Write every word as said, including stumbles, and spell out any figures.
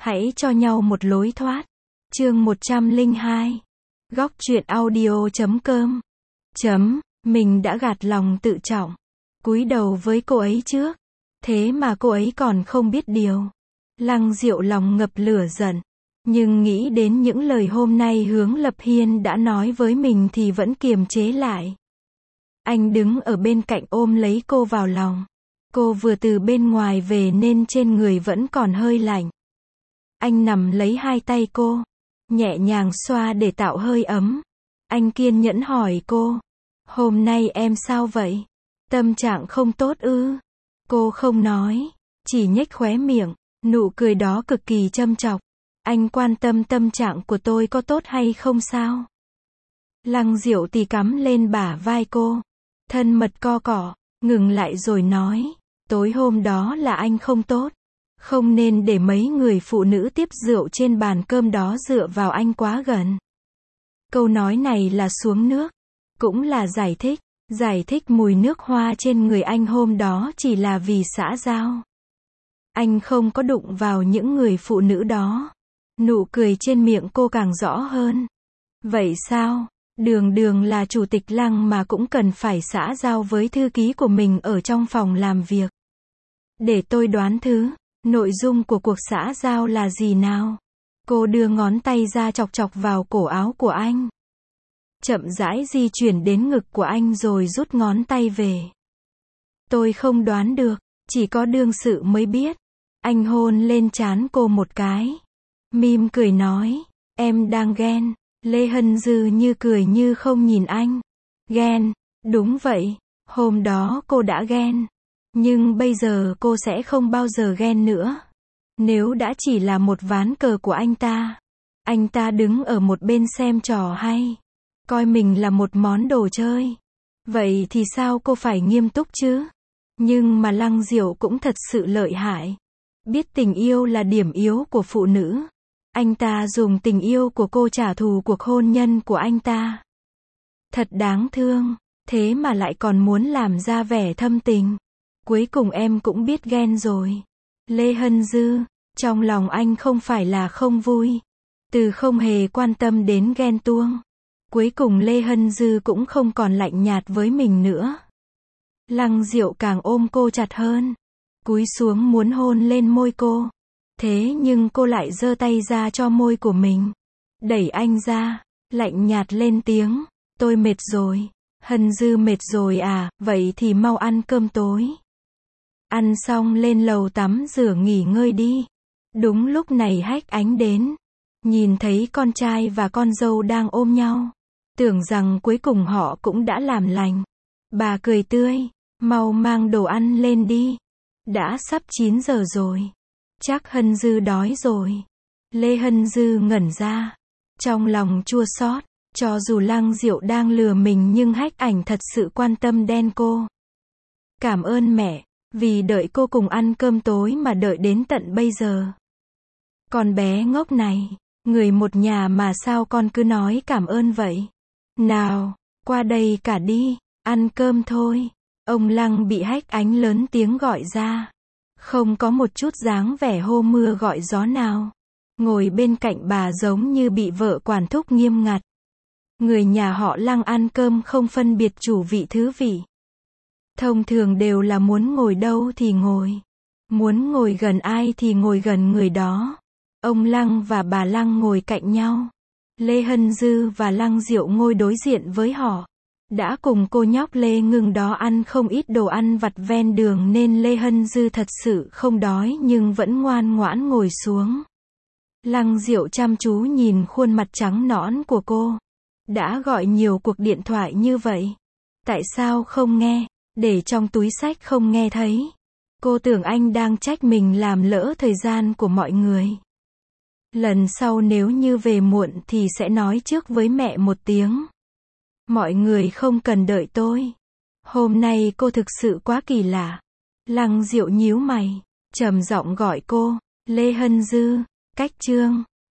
Hãy cho nhau một lối thoát. Chương một trăm lẻ hai. Góc truyện audio chấm com. Chấm, mình đã gạt lòng tự trọng. Cúi đầu với cô ấy trước. Thế mà cô ấy còn không biết điều. Lăng Diệu lòng ngập lửa giận. Nhưng nghĩ đến những lời hôm nay Hướng Lập Hiên đã nói với mình thì vẫn kiềm chế lại. Anh đứng ở bên cạnh ôm lấy cô vào lòng. Cô vừa từ bên ngoài về nên trên người vẫn còn hơi lạnh. Anh nằm lấy hai tay cô, nhẹ nhàng xoa để tạo hơi ấm. Anh kiên nhẫn hỏi cô, hôm nay em sao vậy? Tâm trạng không tốt ư? Cô không nói, chỉ nhếch khóe miệng, nụ cười đó cực kỳ châm chọc. Anh quan tâm tâm trạng của tôi có tốt hay không sao? Lăng Diệu thì cắm lên bả vai cô, thân mật co cọ, ngừng lại rồi nói, tối hôm đó là anh không tốt. Không nên để mấy người phụ nữ tiếp rượu trên bàn cơm đó dựa vào anh quá gần. Câu nói này là xuống nước, cũng là giải thích, giải thích mùi nước hoa trên người anh hôm đó chỉ là vì xã giao. Anh không có đụng vào những người phụ nữ đó. Nụ cười trên miệng cô càng rõ hơn. Vậy sao? Đường đường là chủ tịch Lăng mà cũng cần phải xã giao với thư ký của mình ở trong phòng làm việc. Để tôi đoán thứ. Nội dung của cuộc xã giao là gì nào? Cô đưa ngón tay ra chọc chọc vào cổ áo của anh. Chậm rãi di chuyển đến ngực của anh rồi rút ngón tay về. Tôi không đoán được, chỉ có đương sự mới biết. Anh hôn lên trán cô một cái. Mỉm cười nói, em đang ghen. Lê Hân Dư như cười như không nhìn anh. Ghen, đúng vậy, hôm đó cô đã ghen. Nhưng bây giờ cô sẽ không bao giờ ghen nữa. Nếu đã chỉ là một ván cờ của anh ta. Anh ta đứng ở một bên xem trò hay. Coi mình là một món đồ chơi. Vậy thì sao cô phải nghiêm túc chứ? Nhưng mà Lăng Diệu cũng thật sự lợi hại. Biết tình yêu là điểm yếu của phụ nữ. Anh ta dùng tình yêu của cô trả thù cuộc hôn nhân của anh ta. Thật đáng thương. Thế mà lại còn muốn làm ra vẻ thâm tình. Cuối cùng em cũng biết ghen rồi. Lê Hân Dư, trong lòng anh không phải là không vui. Từ không hề quan tâm đến ghen tuông. Cuối cùng Lê Hân Dư cũng không còn lạnh nhạt với mình nữa. Lăng Diệu càng ôm cô chặt hơn. Cúi xuống muốn hôn lên môi cô. Thế nhưng cô lại giơ tay ra cho môi của mình. Đẩy anh ra, lạnh nhạt lên tiếng. Tôi mệt rồi. Hân Dư mệt rồi à, vậy thì mau ăn cơm tối. Ăn xong lên lầu tắm rửa nghỉ ngơi đi. Đúng lúc này Hách Ánh đến. Nhìn thấy con trai và con dâu đang ôm nhau. Tưởng rằng cuối cùng họ cũng đã làm lành. Bà cười tươi. Mau mang đồ ăn lên đi. Đã sắp chín giờ rồi. Chắc Hân Dư đói rồi. Lê Hân Dư ngẩn ra. Trong lòng chua xót. Cho dù Lăng Diệu đang lừa mình nhưng Hách Ảnh thật sự quan tâm đen cô. Cảm ơn mẹ. Vì đợi cô cùng ăn cơm tối mà đợi đến tận bây giờ. Con bé ngốc này. Người một nhà mà sao con cứ nói cảm ơn vậy? Nào, qua đây cả đi. Ăn cơm thôi. Ông Lăng bị Hách Ánh lớn tiếng gọi ra. Không có một chút dáng vẻ hô mưa gọi gió nào. Ngồi bên cạnh bà giống như bị vợ quản thúc nghiêm ngặt. Người nhà họ Lăng ăn cơm không phân biệt chủ vị thứ vị. Thông thường đều là muốn ngồi đâu thì ngồi. Muốn ngồi gần ai thì ngồi gần người đó. Ông Lăng và bà Lăng ngồi cạnh nhau. Lê Hân Dư và Lăng Diệu ngồi đối diện với họ. Đã cùng cô nhóc Lê Ngưng đó ăn không ít đồ ăn vặt ven đường nên Lê Hân Dư thật sự không đói nhưng vẫn ngoan ngoãn ngồi xuống. Lăng Diệu chăm chú nhìn khuôn mặt trắng nõn của cô. Đã gọi nhiều cuộc điện thoại như vậy. Tại sao không nghe? Để trong túi xách không nghe thấy. Cô tưởng anh đang trách mình làm lỡ thời gian của mọi người. Lần sau nếu như về muộn thì sẽ nói trước với mẹ một tiếng. Mọi người không cần đợi tôi. Hôm nay cô thực sự quá kỳ lạ. Lăng Diệu nhíu mày, trầm giọng gọi cô. Lê Hân Dư, cách chương.